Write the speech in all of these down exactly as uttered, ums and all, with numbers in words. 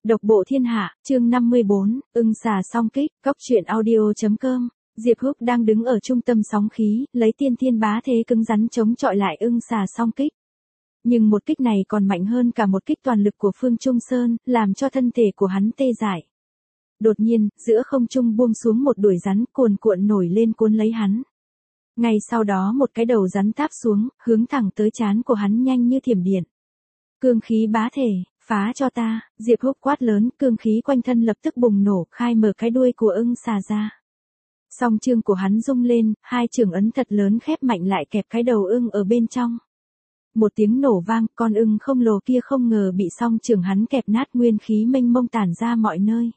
Độc bộ thiên hạ, chương năm mươi bốn, ưng xà song kích, cóc truyện audio.com. Diệp Húc đang đứng ở trung tâm sóng khí, lấy tiên thiên bá thế cứng rắn chống chọi lại ưng xà song kích. Nhưng một kích này còn mạnh hơn cả một kích toàn lực của Phương Trung Sơn, làm cho thân thể của hắn tê dại. Đột nhiên, giữa không trung buông xuống một đuổi rắn cuồn cuộn nổi lên cuốn lấy hắn. Ngay sau đó một cái đầu rắn táp xuống, hướng thẳng tới trán của hắn nhanh như thiểm điện. Cương khí bá thể, phá cho ta, Diệp Húc quát lớn, cương khí quanh thân lập tức bùng nổ, khai mở cái đuôi của ưng xà ra. Song chương của hắn rung lên, hai trường ấn thật lớn khép mạnh lại kẹp cái đầu ưng ở bên trong. Một tiếng nổ vang, con ưng không lồ kia không ngờ bị song trường hắn kẹp nát, nguyên khí mênh mông tản ra mọi nơi.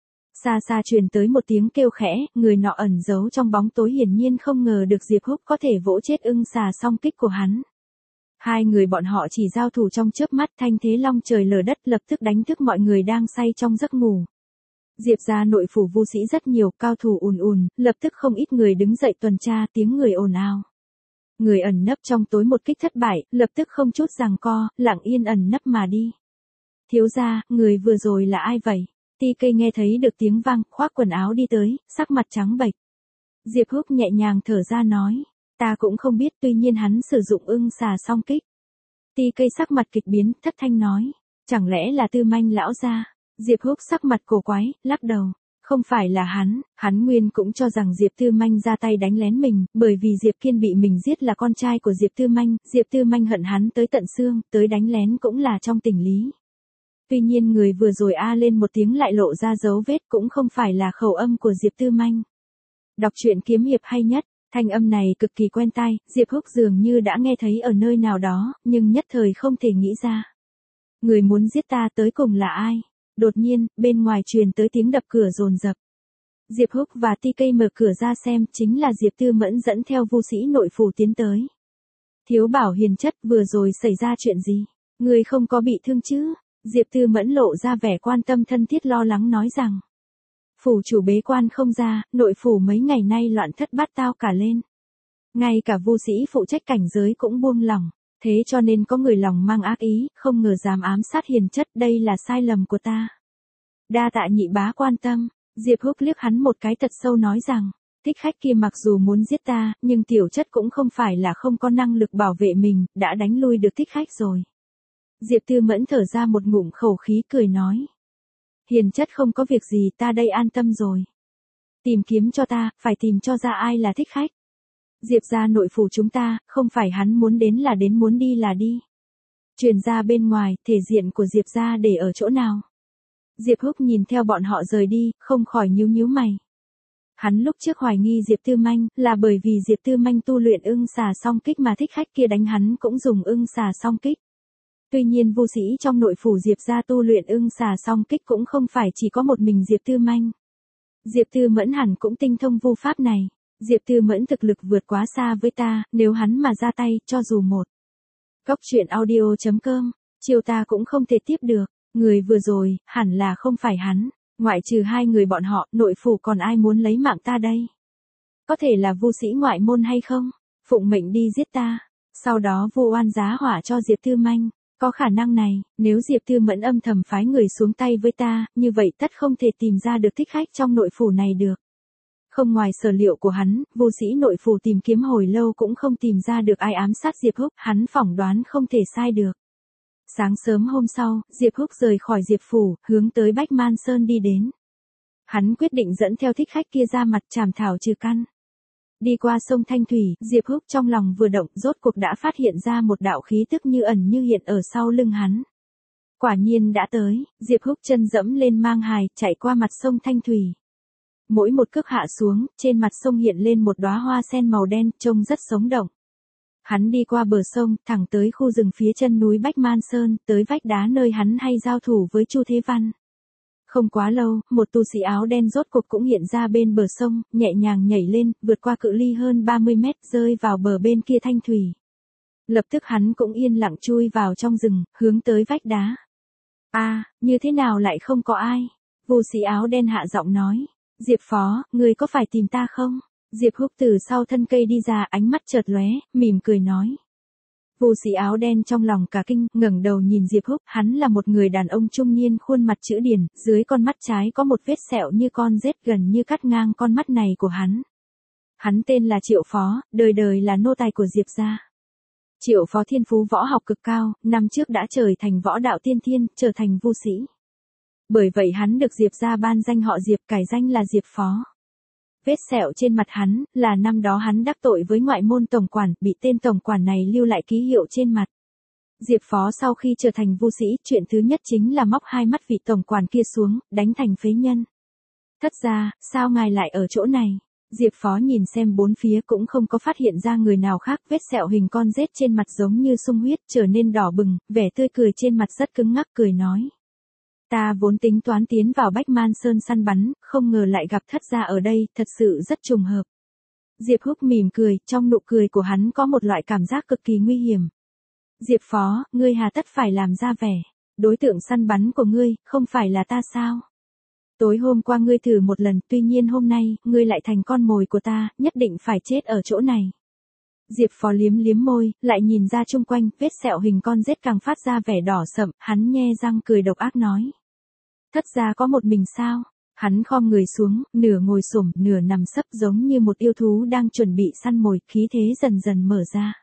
Xa xa truyền tới một tiếng kêu khẽ, người nọ ẩn giấu trong bóng tối hiển nhiên không ngờ được Diệp Húc có thể vỗ chết ưng xà song kích của hắn. Hai người bọn họ chỉ giao thủ trong chớp mắt, thanh thế long trời lở đất lập tức đánh thức mọi người đang say trong giấc ngủ. Diệp gia nội phủ vu sĩ rất nhiều, cao thủ ùn ùn, lập tức không ít người đứng dậy tuần tra, tiếng người ồn ào. Người ẩn nấp trong tối một kích thất bại, lập tức không chút giằng co, lặng yên ẩn nấp mà đi. Thiếu gia, người vừa rồi là ai vậy? Ti Cây nghe thấy được tiếng vang, khoác quần áo đi tới, sắc mặt trắng bệch. Diệp Húc nhẹ nhàng thở ra nói, ta cũng không biết, tuy nhiên hắn sử dụng ưng xà song kích. Ti Cây sắc mặt kịch biến, thất thanh nói, chẳng lẽ là Tư Manh lão gia? Diệp Húc sắc mặt cổ quái, lắc đầu, không phải là hắn, hắn nguyên cũng cho rằng Diệp Tư Manh ra tay đánh lén mình, bởi vì Diệp Kiên bị mình giết là con trai của Diệp Tư Manh, Diệp Tư Manh hận hắn tới tận xương, tới đánh lén cũng là trong tình lý. Tuy nhiên người vừa rồi a lên một tiếng lại lộ ra dấu vết, cũng không phải là khẩu âm của Diệp Tư Manh. Đọc truyện kiếm hiệp hay nhất, thanh âm này cực kỳ quen tai, Diệp Húc dường như đã nghe thấy ở nơi nào đó, nhưng nhất thời không thể nghĩ ra. Người muốn giết ta tới cùng là ai? Đột nhiên, bên ngoài truyền tới tiếng đập cửa dồn dập. Diệp Húc và Ti Cây mở cửa ra xem, chính là Diệp Tư Mẫn dẫn theo vu sĩ nội phủ tiến tới. Thiếu bảo hiền chất, vừa rồi xảy ra chuyện gì? Người không có bị thương chứ? Diệp Tư Mẫn lộ ra vẻ quan tâm thân thiết lo lắng nói rằng. Phủ chủ bế quan không ra, nội phủ mấy ngày nay loạn thất bát tao cả lên. Ngay cả vu sĩ phụ trách cảnh giới cũng buông lỏng. Thế cho nên có người lòng mang ác ý, không ngờ dám ám sát hiền chất, đây là sai lầm của ta. Đa tạ nhị bá quan tâm, Diệp Húc liếc hắn một cái thật sâu nói rằng, thích khách kia mặc dù muốn giết ta, nhưng tiểu chất cũng không phải là không có năng lực bảo vệ mình, đã đánh lui được thích khách rồi. Diệp Tư Mẫn thở ra một ngụm khẩu khí cười nói. Hiền chất không có việc gì, ta đây an tâm rồi. Tìm kiếm cho ta, phải tìm cho ra ai là thích khách. Diệp gia nội phủ chúng ta, không phải hắn muốn đến là đến, muốn đi là đi. Truyền ra bên ngoài, thể diện của Diệp gia để ở chỗ nào? Diệp Húc nhìn theo bọn họ rời đi, không khỏi nhíu nhíu mày. Hắn lúc trước hoài nghi Diệp Tư Manh, là bởi vì Diệp Tư Manh tu luyện ưng xà song kích mà thích khách kia đánh hắn cũng dùng ưng xà song kích. Tuy nhiên vu sĩ trong nội phủ Diệp gia tu luyện ưng xà song kích cũng không phải chỉ có một mình Diệp Tư Manh. Diệp Tư Mẫn hẳn cũng tinh thông vu pháp này. Diệp Tư Mẫn thực lực vượt quá xa với ta, nếu hắn mà ra tay, cho dù một. Cóc truyện audio.com, chiêu ta cũng không thể tiếp được, người vừa rồi, hẳn là không phải hắn, ngoại trừ hai người bọn họ, nội phủ còn ai muốn lấy mạng ta đây? Có thể là vu sĩ ngoại môn hay không? Phụng mệnh đi giết ta, sau đó vu oan giá hỏa cho Diệp Tư Manh, có khả năng này, nếu Diệp Tư Mẫn âm thầm phái người xuống tay với ta, như vậy tất không thể tìm ra được thích khách trong nội phủ này được. Không ngoài sở liệu của hắn, vu sĩ nội phủ tìm kiếm hồi lâu cũng không tìm ra được ai ám sát Diệp Húc, hắn phỏng đoán không thể sai được. Sáng sớm hôm sau, Diệp Húc rời khỏi Diệp phủ, hướng tới Bách Man Sơn đi đến. Hắn quyết định dẫn theo thích khách kia ra mặt trảm thảo trừ căn. Đi qua sông Thanh Thủy, Diệp Húc trong lòng vừa động, rốt cuộc đã phát hiện ra một đạo khí tức như ẩn như hiện ở sau lưng hắn. Quả nhiên đã tới, Diệp Húc chân dẫm lên mang hài, chạy qua mặt sông Thanh Thủy. Mỗi một cước hạ xuống, trên mặt sông hiện lên một đóa hoa sen màu đen, trông rất sống động. Hắn đi qua bờ sông, thẳng tới khu rừng phía chân núi Bách Man Sơn, tới vách đá nơi hắn hay giao thủ với Chu Thế Văn. Không quá lâu, một tu sĩ áo đen rốt cuộc cũng hiện ra bên bờ sông, nhẹ nhàng nhảy lên, vượt qua cự ly hơn ba mươi mét, rơi vào bờ bên kia Thanh Thủy. Lập tức hắn cũng yên lặng chui vào trong rừng, hướng tới vách đá. A, à, như thế nào lại không có ai? Vu sĩ áo đen hạ giọng nói. Diệp phó, người có phải tìm ta không? Diệp Húc từ sau thân cây đi ra, ánh mắt chợt lóe, mỉm cười nói. Vu Sĩ áo đen trong lòng cả kinh, ngẩng đầu nhìn Diệp Húc, hắn là một người đàn ông trung niên khuôn mặt chữ điển, dưới con mắt trái có một vết sẹo như con rết gần như cắt ngang con mắt này của hắn. Hắn tên là Triệu Phó, đời đời là nô tài của Diệp gia. Triệu Phó thiên phú võ học cực cao, năm trước đã trở thành võ đạo tiên thiên, trở thành vu sĩ. Bởi vậy hắn được Diệp gia ban danh họ Diệp, cải danh là Diệp Phó. Vết sẹo trên mặt hắn, là năm đó hắn đắc tội với ngoại môn tổng quản, bị tên tổng quản này lưu lại ký hiệu trên mặt. Diệp Phó sau khi trở thành vu sĩ, chuyện thứ nhất chính là móc hai mắt vị tổng quản kia xuống, đánh thành phế nhân. Thất gia, sao ngài lại ở chỗ này? Diệp Phó nhìn xem bốn phía cũng không có phát hiện ra người nào khác, vết sẹo hình con rết trên mặt giống như sung huyết trở nên đỏ bừng, vẻ tươi cười trên mặt rất cứng ngắc, cười nói. Ta vốn tính toán tiến vào Bách Man Sơn săn bắn, không ngờ lại gặp thất gia ở đây, thật sự rất trùng hợp. Diệp Húc mỉm cười, trong nụ cười của hắn có một loại cảm giác cực kỳ nguy hiểm. Diệp Phó, ngươi hà tất phải làm ra vẻ, đối tượng săn bắn của ngươi, không phải là ta sao? Tối hôm qua ngươi thử một lần, tuy nhiên hôm nay, ngươi lại thành con mồi của ta, nhất định phải chết ở chỗ này. Diệp Phó liếm liếm môi, lại nhìn ra chung quanh, vết sẹo hình con rết càng phát ra vẻ đỏ sậm, hắn nhe răng cười độc ác nói. Thất gia có một mình sao? Hắn khom người xuống, nửa ngồi xổm, nửa nằm sấp giống như một yêu thú đang chuẩn bị săn mồi, khí thế dần dần mở ra.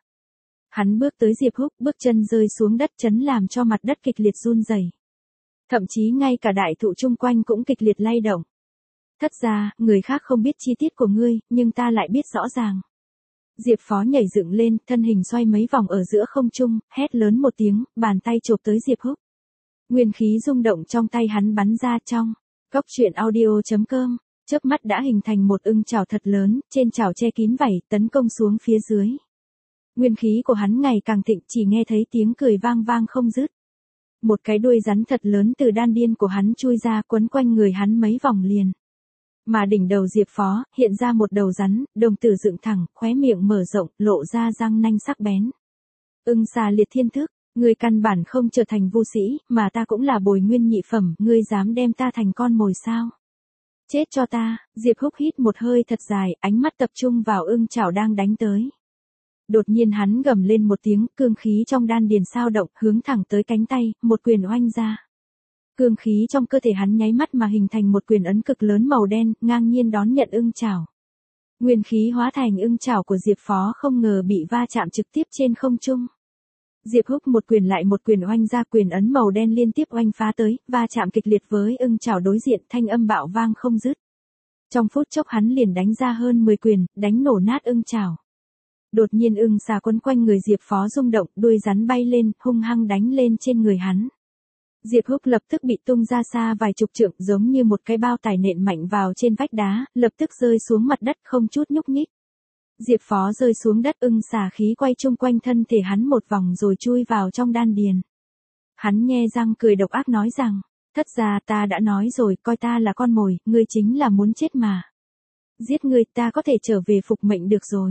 Hắn bước tới Diệp Húc, bước chân rơi xuống đất chấn làm cho mặt đất kịch liệt run rẩy. Thậm chí ngay cả đại thụ chung quanh cũng kịch liệt lay động. Thất gia, người khác không biết chi tiết của ngươi, nhưng ta lại biết rõ ràng. Diệp Phó nhảy dựng lên, thân hình xoay mấy vòng ở giữa không trung, hét lớn một tiếng, bàn tay chộp tới Diệp Húc. Nguyên khí rung động trong tay hắn bắn ra trong. Góc truyện audio chấm com, chớp mắt đã hình thành một ưng chảo thật lớn, trên chảo che kín vảy, tấn công xuống phía dưới. Nguyên khí của hắn ngày càng thịnh, chỉ nghe thấy tiếng cười vang vang không dứt. Một cái đuôi rắn thật lớn từ đan điên của hắn chui ra, quấn quanh người hắn mấy vòng liền. Mà đỉnh đầu Diệp Phó, hiện ra một đầu rắn, đồng tử dựng thẳng, khóe miệng mở rộng, lộ ra răng nanh sắc bén. Ưng xà liệt thiên thức, ngươi căn bản không trở thành vu sĩ, mà ta cũng là bồi nguyên nhị phẩm, ngươi dám đem ta thành con mồi sao? Chết cho ta, Diệp Húc hít một hơi thật dài, ánh mắt tập trung vào ưng chảo đang đánh tới. Đột nhiên hắn gầm lên một tiếng, cương khí trong đan điền sao động, hướng thẳng tới cánh tay, một quyền oanh ra. Cương khí trong cơ thể hắn nháy mắt mà hình thành một quyền ấn cực lớn màu đen, ngang nhiên đón nhận ưng chảo. Nguyên khí hóa thành ưng chảo của Diệp Phó không ngờ bị va chạm trực tiếp trên không trung. Diệp Húc một quyền lại một quyền oanh ra, quyền ấn màu đen liên tiếp oanh phá tới, va chạm kịch liệt với ưng chảo đối diện, thanh âm bạo vang không dứt. Trong phút chốc hắn liền đánh ra hơn mười quyền, đánh nổ nát ưng chảo. Đột nhiên ưng xà quấn quanh người Diệp Phó rung động, đuôi rắn bay lên, hung hăng đánh lên trên người hắn. Diệp Húc lập tức bị tung ra xa vài chục trượng, giống như một cái bao tải nện mạnh vào trên vách đá, lập tức rơi xuống mặt đất không chút nhúc nhích. Diệp Phó rơi xuống đất, ưng xà khí quay chung quanh thân thể hắn một vòng rồi chui vào trong đan điền. Hắn nhe răng cười độc ác nói rằng, thất gia, ta đã nói rồi, coi ta là con mồi, ngươi chính là muốn chết mà. Giết ngươi, ta có thể trở về phục mệnh được rồi.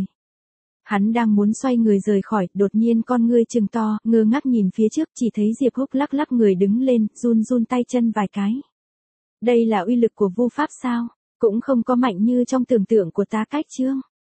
Hắn đang muốn xoay người rời khỏi, đột nhiên con ngươi trừng to, ngơ ngác nhìn phía trước, chỉ thấy Diệp Húc lắc lắc người đứng lên, run run tay chân vài cái. Đây là uy lực của vu pháp sao? Cũng không có mạnh như trong tưởng tượng của ta cách chương.